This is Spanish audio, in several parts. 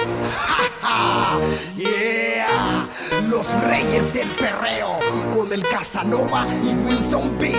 Yeah, los reyes del perreo con el Casanova y Wilson B.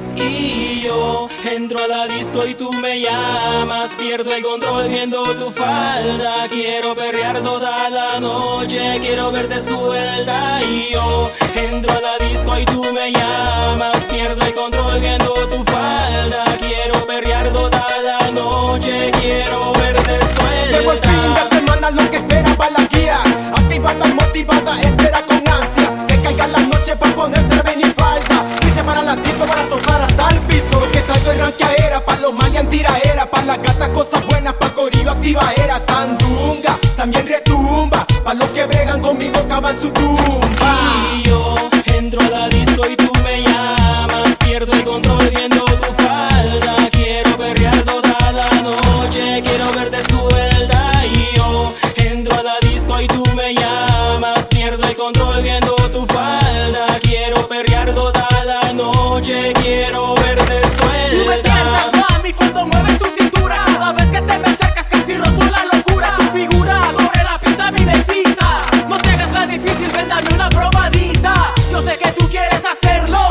Y yo entro a la disco y tú me llamas, pierdo el control viendo tu falda. Quiero perrear toda la noche, quiero verte suelta. Y yo entro a la disco y tú me llamas, pierdo el control viendo tu falda. Quiero perrear toda la noche, quiero verte suelta. Llegó el fin de semana, lo que espera para la guía. Activada y motivada, espera con ansias que caiga la noche para ponerse venir falda. Y se para la disco para soltar hasta el piso. Lo que traigo es ranqueadera, pa' los malian tiraera, pa' las gatas cosas buenas, pa' corillo activa era. Sandunga, también retumba, pa' los que bregan conmigo cavan su tumba. Y yo entro a la disco y tú me llamas, pierdo el control viendo tu falda. Quiero perrear toda la noche, quiero verte suelta. Y yo entro a la disco y tú me llamas, pierdo el control viendo tu falda. Quiero perrear toda la noche, quiero verte suelta. Tú me tientas, mami, cuando mueves tu cintura. Cada vez que te me acercas casi rozo la locura. Tu figura sobre la pista a mí me excita. No te hagas la difícil, ven dame una probadita. Yo sé que tú quieres hacerlo.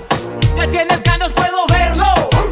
Ya tienes ganas, puedo verlo.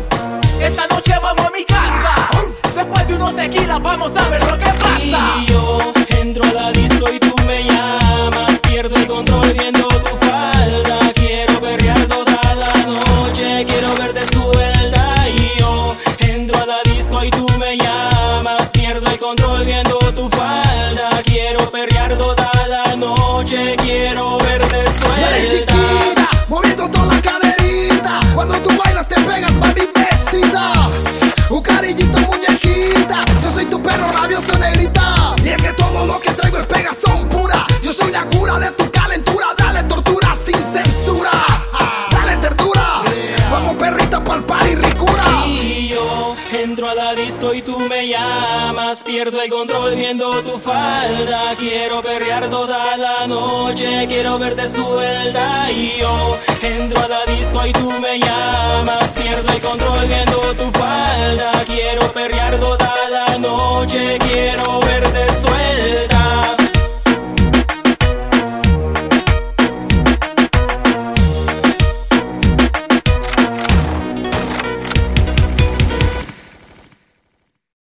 Esta noche vamos a mi casa. Después de unos tequilas vamos a ver lo que pasa. Y yo entro a la disco y tú me llamas, pierdo el control viendo tu falda. Quiero perrear toda la noche, quiero verte suelta. Y yo entro a la disco y tú me llamas, pierdo el control viendo tu falda. Quiero perrear toda la noche, quiero verte Dale suelta. chiquita, moviendo toda la caderita. Cuando tú bailas te pegas, mami, me excita. Un cariñito, muñequita. Yo soy tu perro rabioso, negrita. Y es que todo lo que traigo es pegazón pura. Yo soy la cura de tu calentura. Dale tortura sin censura. Dale ternura. Vamos perrita pa'l party ricura. Y yo entro a la disco y tú me llamas, pierdo el control viendo tu falda. Quiero perrear toda la noche, quiero verte suelta. Y yo entro a la disco y tú me llamas, pierdo el control viendo tu falda. Quiero perrear toda